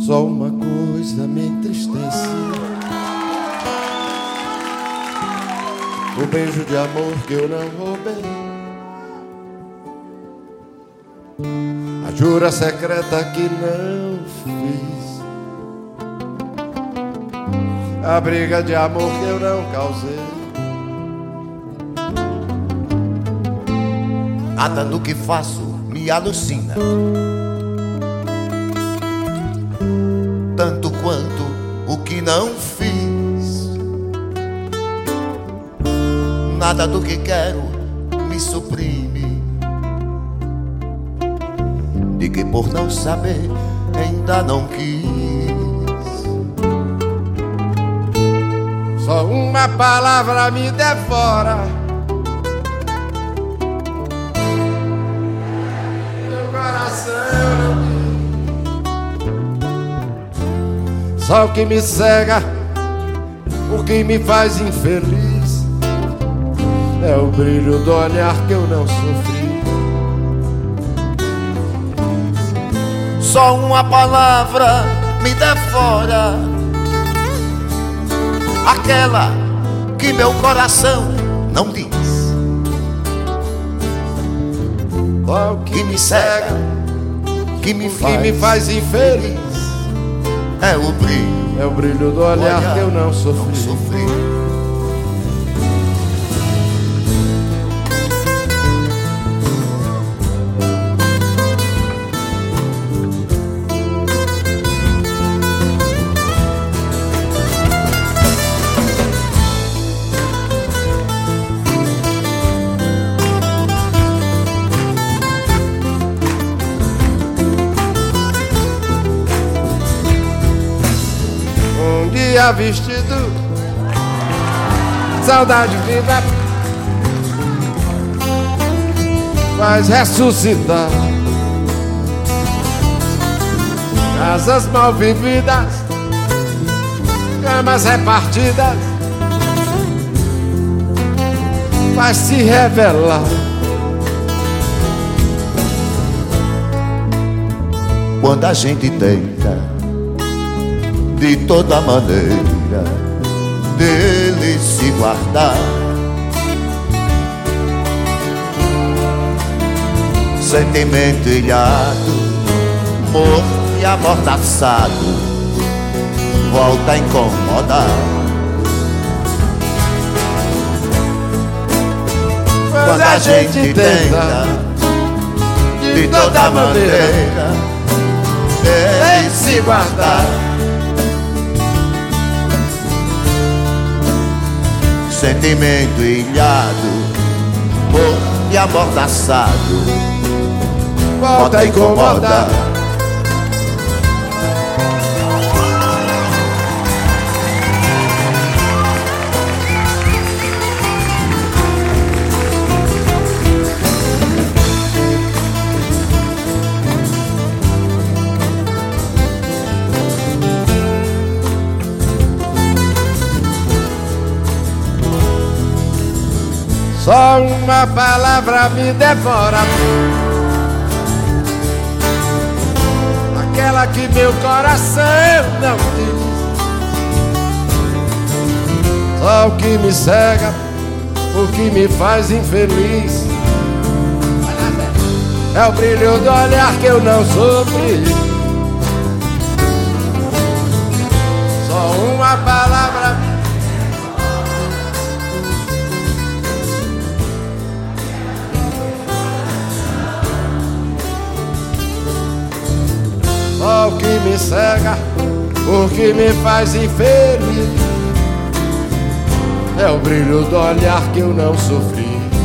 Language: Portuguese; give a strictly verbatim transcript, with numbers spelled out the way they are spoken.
Só uma coisa me entristece: o beijo de amor que eu não roubei, a jura secreta que não fiz, a briga de amor que eu não causei. Nada do que faço me alucina, tanto quanto o que não fiz. Nada do que quero me suprime, de que por não saber ainda não quis. Só uma palavra me devora, meu coração não quis. Só o que me cega, o que me faz infeliz, é o brilho do olhar que eu não sofri. Só uma palavra me devora, aquela que meu coração não diz. Só o Que me cega, que me faz, que me faz infeliz, é o brilho, é o brilho do olhar, olhar que eu não sofri. não sofri. Um dia vestido, saudade viva faz ressuscitar. Casas mal vividas, camas repartidas, faz se revelar. Quando a gente tenta de toda maneira dele se guardar, sentimento ilhado, morto e amordaçado, volta a incomodar. Quando a gente tenta de toda maneira dele se guardar, sentimento ilhado, morto e amordaçado, volta a incomodar. Só uma palavra me devora, aquela que meu coração não diz. Só o que me cega, o que me faz infeliz, é o brilho do olhar que eu não sofri. Só uma palavra me Só o que me cega, o que me faz infeliz, é o brilho do olhar que eu não sofri.